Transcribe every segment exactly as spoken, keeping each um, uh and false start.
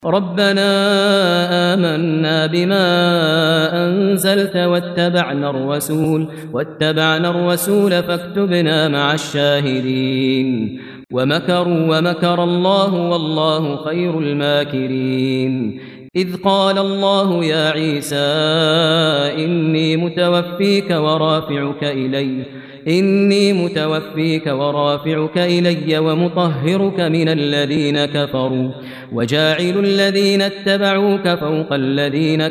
ربنا آمنا بما أنزلت واتبعنا الرسول واتبعنا الرسول فاكتبنا مع الشاهدين ومكروا ومكر الله والله خير الماكرين إذ قال الله يا عيسى إني متوفيك ورافعك إلي إني متوفيك ورافعك إلي ومطهرك من الذين كفروا وجاعل الذين اتبعوك فوق الذين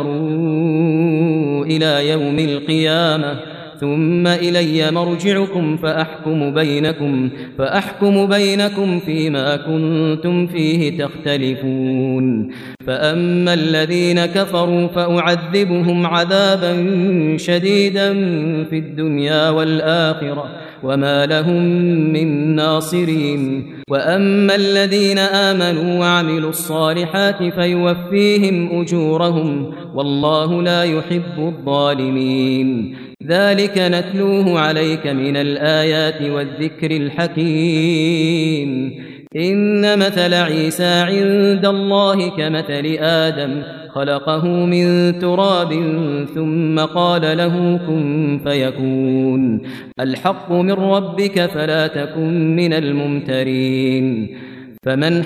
كفروا إلى يوم القيامة ثم إلي مرجعكم فأحكم بينكم فأحكم بينكم فيما كنتم فيه تختلفون فأما الذين كفروا فأعذبهم عذابا شديدا في الدنيا والآخرة وما لهم من ناصرين وأما الذين آمنوا وعملوا الصالحات فيوفيهم أجورهم والله لا يحب الظالمين ذلك نتلوه عليك من الآيات والذكر الحكيم إن مثل عيسى عند الله كمثل آدم خلقه من تراب ثم قال له كن فيكون الحق من ربك فلا تكن من الممترين فمن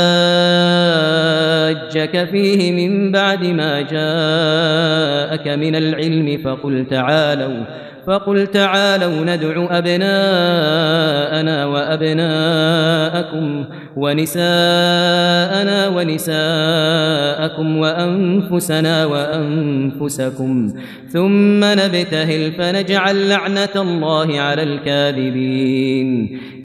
حاجك فيه من بعد ما جاءك من العلم فقل تعالوا فقل تعالوا ندع أبناءنا وأبناءكم ونساءنا ونساءكم وأنفسنا وأنفسكم ثم نبتهل فنجعل لعنة الله على الكاذبين